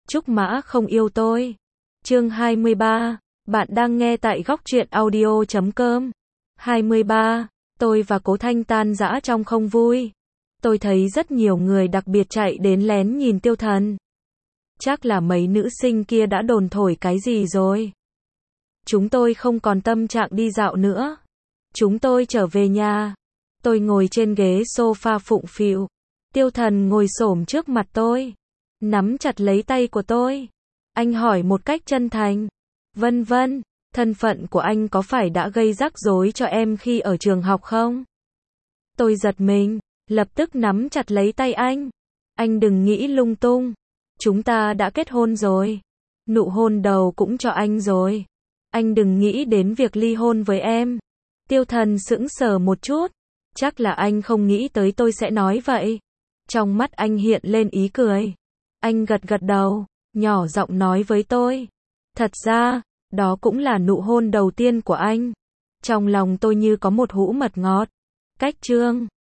Trúc Mã không yêu tôi. Chương 23. Bạn đang nghe tại góc truyện audio.com. 23. Tôi và Cố Thanh tan rã trong không vui. Tôi thấy rất nhiều người đặc biệt chạy đến lén nhìn Tiêu Thần. Chắc là mấy nữ sinh kia đã đồn thổi cái gì rồi. Chúng tôi không còn tâm trạng đi dạo nữa. Chúng tôi trở về nhà. Tôi ngồi trên ghế sofa phụng phịu. Tiêu Thần ngồi xổm trước mặt tôi, nắm chặt lấy tay của tôi. Anh hỏi một cách chân thành. Vân Vân, thân phận của anh có phải đã gây rắc rối cho em khi ở trường học không? Tôi giật mình, lập tức nắm chặt lấy tay anh. Anh đừng nghĩ lung tung. Chúng ta đã kết hôn rồi. Nụ hôn đầu cũng cho anh rồi. Anh đừng nghĩ đến việc ly hôn với em. Tiêu Thần sững sờ một chút. Chắc là anh không nghĩ tới tôi sẽ nói vậy. Trong mắt anh hiện lên ý cười. Anh gật gật đầu, nhỏ giọng nói với tôi. Thật ra, đó cũng là nụ hôn đầu tiên của anh. Trong lòng tôi như có một hũ mật ngọt. Cách chương